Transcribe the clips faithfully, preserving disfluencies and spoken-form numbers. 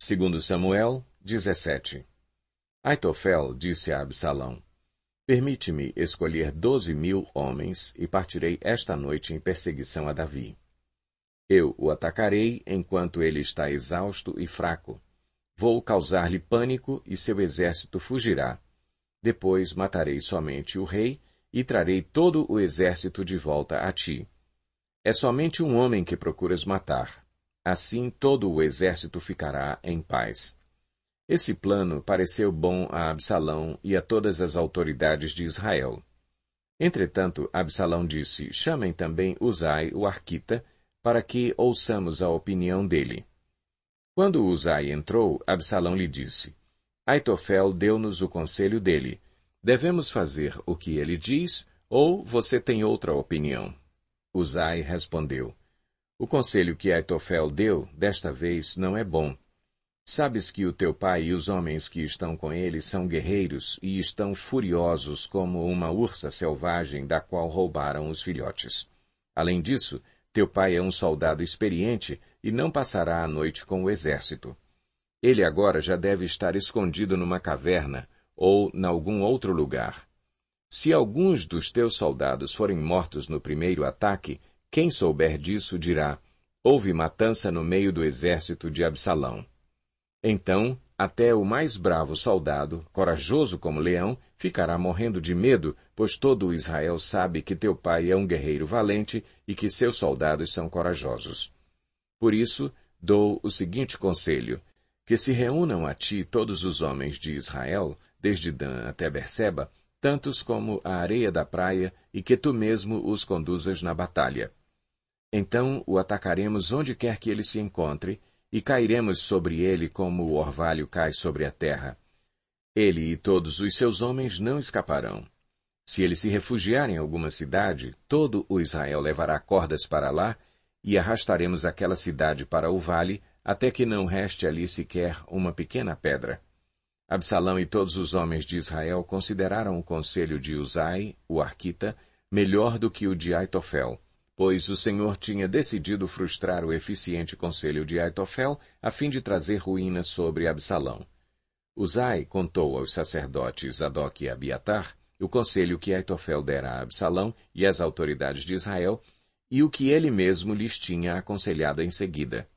Segundo Samuel, dezessete. Aitofel disse a Absalão: Permite-me escolher doze mil homens e partirei esta noite em perseguição a Davi. Eu o atacarei enquanto ele está exausto e fraco. Vou causar-lhe pânico e seu exército fugirá. Depois matarei somente o rei e trarei todo o exército de volta a ti. É somente um homem que procuras matar. Assim todo o exército ficará em paz. Esse plano pareceu bom a Absalão e a todas as autoridades de Israel. Entretanto, Absalão disse: Chamem também Uzai, o arquita, para que ouçamos a opinião dele. Quando Uzai entrou, Absalão lhe disse: Aitofel deu-nos o conselho dele. Devemos fazer o que ele diz, ou você tem outra opinião? Uzai respondeu: O conselho que Aitofel deu, desta vez, não é bom. Sabes que o teu pai e os homens que estão com ele são guerreiros e estão furiosos como uma ursa selvagem da qual roubaram os filhotes. Além disso, teu pai é um soldado experiente e não passará a noite com o exército. Ele agora já deve estar escondido numa caverna ou em algum outro lugar. Se alguns dos teus soldados forem mortos no primeiro ataque, quem souber disso dirá: houve matança no meio do exército de Absalão. Então, até o mais bravo soldado, corajoso como leão, ficará morrendo de medo, pois todo o Israel sabe que teu pai é um guerreiro valente e que seus soldados são corajosos. Por isso, dou o seguinte conselho: que se reúnam a ti todos os homens de Israel, desde Dan até Berseba, tantos como a areia da praia, e que tu mesmo os conduzas na batalha. Então o atacaremos onde quer que ele se encontre, e cairemos sobre ele como o orvalho cai sobre a terra. Ele e todos os seus homens não escaparão. Se ele se refugiar em alguma cidade, todo o Israel levará cordas para lá, e arrastaremos aquela cidade para o vale, até que não reste ali sequer uma pequena pedra. Absalão e todos os homens de Israel consideraram o conselho de Uzai, o arquita, melhor do que o de Aitofel, pois o Senhor tinha decidido frustrar o eficiente conselho de Aitofel a fim de trazer ruína sobre Absalão. Uzai contou aos sacerdotes Zadok e Abiatar o conselho que Aitofel dera a Absalão e às autoridades de Israel, e o que ele mesmo lhes tinha aconselhado em seguida.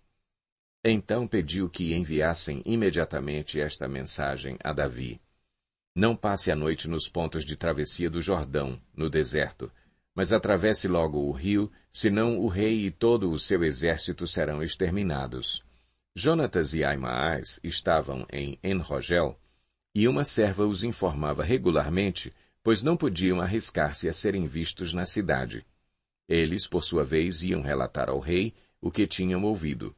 Então pediu que enviassem imediatamente esta mensagem a Davi: Não passe a noite nos pontos de travessia do Jordão, no deserto, mas atravesse logo o rio, senão o rei e todo o seu exército serão exterminados. Jonatas e Aimaas estavam em En-Rogel, e uma serva os informava regularmente, pois não podiam arriscar-se a serem vistos na cidade. Eles, por sua vez, iam relatar ao rei o que tinham ouvido.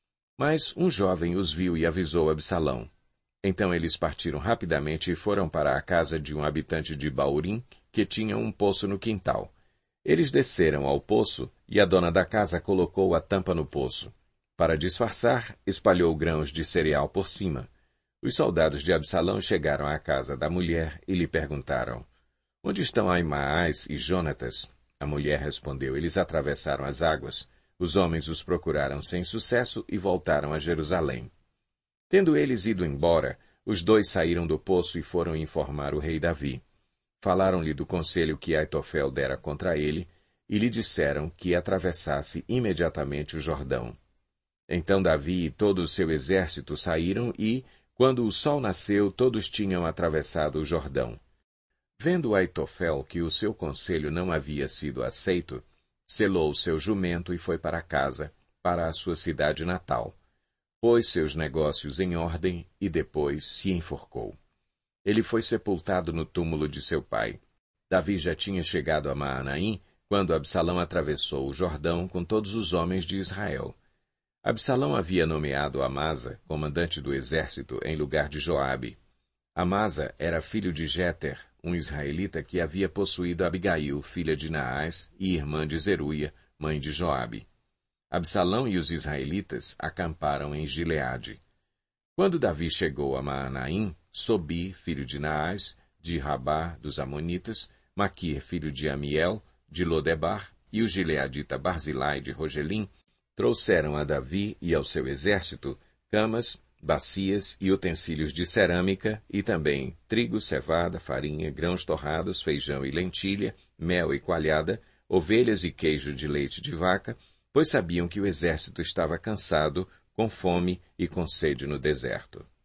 Mas um jovem os viu e avisou Absalão. Então eles partiram rapidamente e foram para a casa de um habitante de Baurim, que tinha um poço no quintal. Eles desceram ao poço, e a dona da casa colocou a tampa no poço. Para disfarçar, espalhou grãos de cereal por cima. Os soldados de Absalão chegaram à casa da mulher e lhe perguntaram: Onde estão Aimaas e Jonatas? A mulher respondeu: Eles atravessaram as águas. Os homens os procuraram sem sucesso e voltaram a Jerusalém. Tendo eles ido embora, os dois saíram do poço e foram informar o rei Davi. Falaram-lhe do conselho que Aitofel dera contra ele, e lhe disseram que atravessasse imediatamente o Jordão. Então Davi e todo o seu exército saíram e, quando o sol nasceu, todos tinham atravessado o Jordão. Vendo Aitofel que o seu conselho não havia sido aceito, selou seu jumento e foi para casa, para a sua cidade natal. Pôs seus negócios em ordem e depois se enforcou. Ele foi sepultado no túmulo de seu pai. Davi já tinha chegado a Maanaim, quando Absalão atravessou o Jordão com todos os homens de Israel. Absalão havia nomeado Amasa, comandante do exército, em lugar de Joabe. Amasa era filho de Jéter, um israelita que havia possuído Abigail, filha de Naás, e irmã de Zeruia, mãe de Joabe. Absalão e os israelitas acamparam em Gileade. Quando Davi chegou a Maanaim, Sobi, filho de Naás, de Rabá dos Amonitas, Maquir, filho de Amiel, de Lodebar, e o gileadita Barzilai de Rogelim, trouxeram a Davi e ao seu exército camas, bacias e utensílios de cerâmica, e também trigo, cevada, farinha, grãos torrados, feijão e lentilha, mel e coalhada, ovelhas e queijo de leite de vaca, pois sabiam que o exército estava cansado, com fome e com sede no deserto.